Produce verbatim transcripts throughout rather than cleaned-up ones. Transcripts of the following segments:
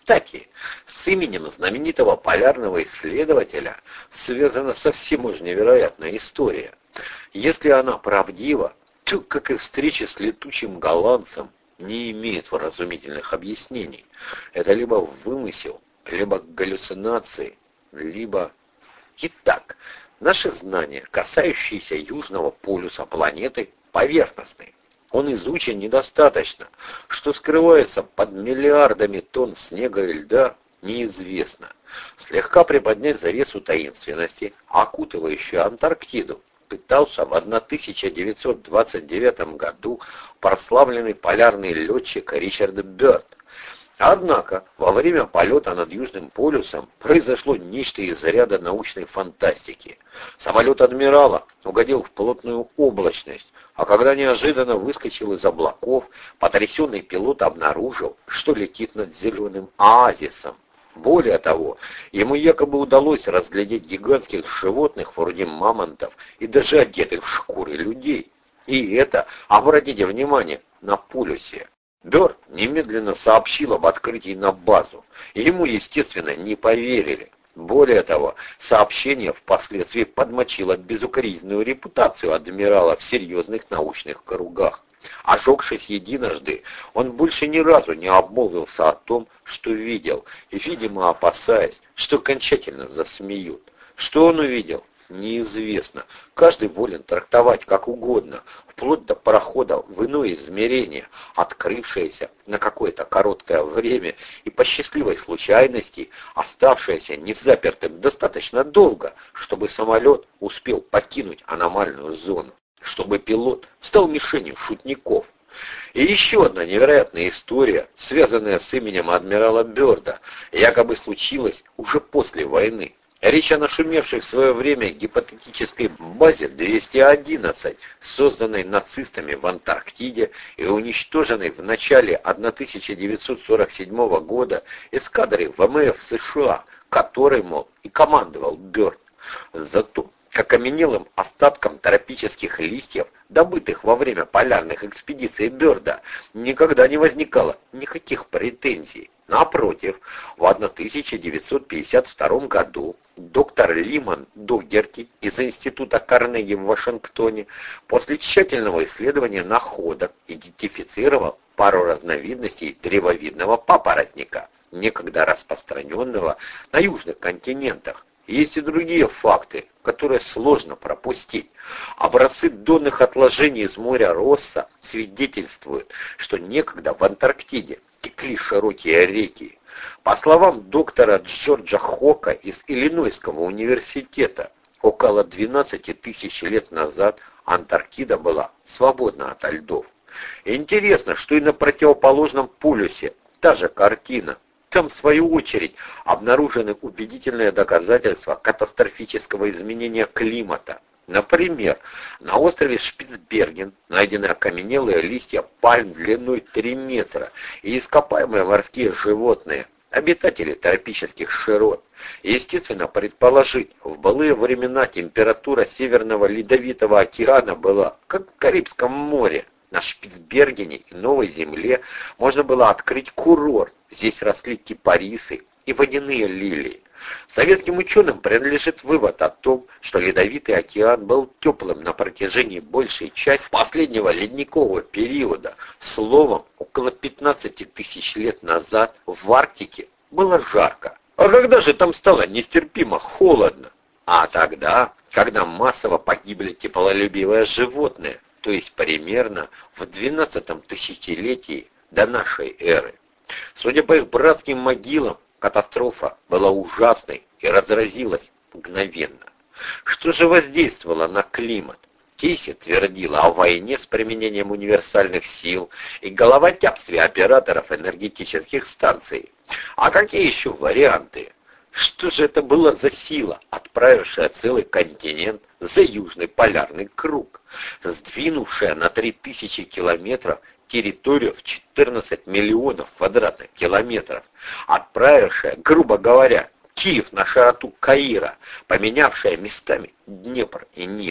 Кстати, с именем знаменитого полярного исследователя связана совсем уж невероятная история. Если она правдива, то, как и встреча с летучим голландцем, не имеет вразумительных объяснений. Это либо вымысел, либо галлюцинации, либо... Итак, наши знания, касающиеся южного полюса планеты, поверхностны. Он изучен недостаточно. Что скрывается под миллиардами тонн снега и льда, неизвестно. Слегка приподнять завесу таинственности, окутывающую Антарктиду, пытался в тысяча девятьсот двадцать девятом году прославленный полярный летчик Ричард Бёрд. Однако, во время полета над Южным полюсом произошло нечто из ряда научной фантастики. Самолет адмирала угодил в плотную облачность, а когда неожиданно выскочил из облаков, потрясенный пилот обнаружил, что летит над зеленым оазисом. Более того, ему якобы удалось разглядеть гигантских животных вроде мамонтов и даже одетых в шкуры людей. И это, обратите внимание, на полюсе. Бёрд немедленно сообщил об открытии на базу. Ему, естественно, не поверили. Более того, сообщение впоследствии подмочило безукоризненную репутацию адмирала в серьезных научных кругах. Ожегшись единожды, он больше ни разу не обмолвился о том, что видел, и, видимо, опасаясь, что окончательно засмеют. Что он увидел, неизвестно. Каждый волен трактовать как угодно, вплоть до парохода в иное измерение, открывшееся на какое-то короткое время и по счастливой случайности, оставшееся незапертым достаточно долго, чтобы самолет успел покинуть аномальную зону, чтобы пилот стал мишенью шутников. И еще одна невероятная история, связанная с именем адмирала Бёрда, якобы случилась уже после войны. Речь о нашумевшей в свое время гипотетической базе двести одиннадцать, созданной нацистами в Антарктиде и уничтоженной в начале тысяча девятьсот сорок седьмого года эскадрой ВМФ США, которой, мол, и командовал Бёрд. Зато к окаменелым остаткам тропических листьев, добытых во время полярных экспедиций Бёрда, никогда не возникало никаких претензий. Напротив, в тысяча девятьсот пятьдесят втором году доктор Лиман Догерти из Института Карнеги в Вашингтоне после тщательного исследования находок идентифицировал пару разновидностей древовидного папоротника, некогда распространенного на южных континентах. Есть и другие факты, которые сложно пропустить. Образцы донных отложений из моря Росса свидетельствуют, что некогда в Антарктиде текли широкие реки. По словам доктора Джорджа Хока из Иллинойского университета, около двенадцати тысяч лет назад Антарктида была свободна ото льдов. Интересно, что и на противоположном полюсе та же картина. Там, в свою очередь, обнаружены убедительные доказательства катастрофического изменения климата. Например, на острове Шпицберген найдены окаменелые листья пальм длиной три метра и ископаемые морские животные, обитатели тропических широт. Естественно, предположить, в былые времена температура Северного Ледовитого океана была, как в Карибском море. На Шпицбергене и Новой Земле можно было открыть курорт. Здесь росли кипарисы и водяные лилии. Советским ученым принадлежит вывод о том, что Ледовитый океан был теплым на протяжении большей части последнего ледникового периода. Словом, около пятнадцати тысяч лет назад в Арктике было жарко. А когда же там стало нестерпимо холодно? А тогда, когда массово погибли теплолюбивые животные, то есть примерно в двенадцатом тысячелетии до нашей эры. Судя по их братским могилам, катастрофа была ужасной и разразилась мгновенно. Что же воздействовало на климат? Кейси твердила о войне с применением универсальных сил и головотяпстве операторов энергетических станций. А какие еще варианты? Что же это была за сила, отправившая целый континент за южный полярный круг, сдвинувшая на три тысячи километров территорию в четырнадцать миллионов квадратных километров, отправившая, грубо говоря, Киев на широту Каира, поменявшая местами Днепр и Нил?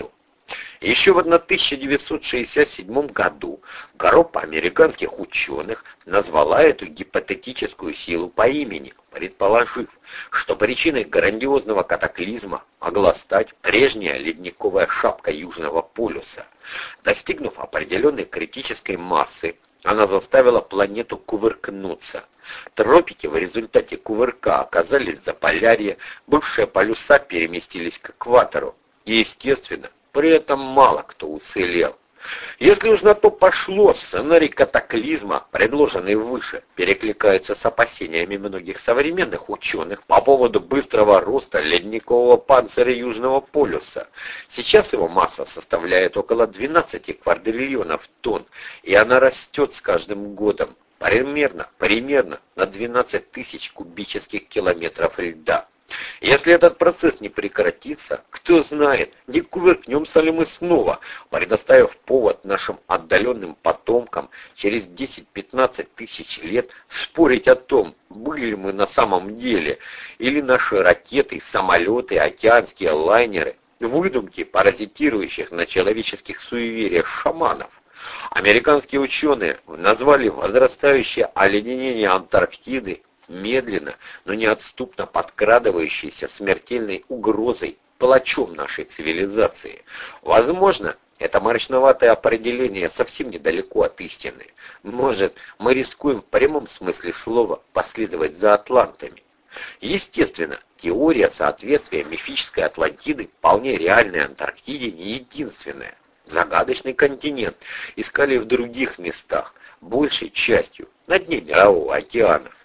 Еще в тысяча девятьсот шестьдесят седьмом году группа американских ученых назвала эту гипотетическую силу по имени, предположив, что причиной грандиозного катаклизма могла стать прежняя ледниковая шапка Южного полюса. Достигнув определенной критической массы, она заставила планету кувыркнуться. Тропики в результате кувырка оказались за полярье, бывшие полюса переместились к экватору. И, естественно, при этом мало кто уцелел. Если уж на то пошло, сценарий катаклизма, предложенный выше, перекликается с опасениями многих современных ученых по поводу быстрого роста ледникового панциря Южного полюса. Сейчас его масса составляет около двенадцати квадриллионов тонн, и она растет с каждым годом примерно, примерно на двенадцать тысяч кубических километров льда. Если этот процесс не прекратится, кто знает, не кувыркнемся ли мы снова, предоставив повод нашим отдаленным потомкам через десять-пятнадцать тысяч лет спорить о том, были ли мы на самом деле, или наши ракеты, самолеты, океанские лайнеры, выдумки паразитирующих на человеческих суевериях шаманов. Американские ученые назвали возрастающее оледенение Антарктиды медленно, но неотступно подкрадывающейся смертельной угрозой, палачом нашей цивилизации. Возможно, это мрачноватое определение совсем недалеко от истины. Может, мы рискуем в прямом смысле слова последовать за атлантами. Естественно, теория соответствия мифической Атлантиды вполне реальной Антарктиде не единственная. Загадочный континент искали в других местах, большей частью на дне Мирового океана.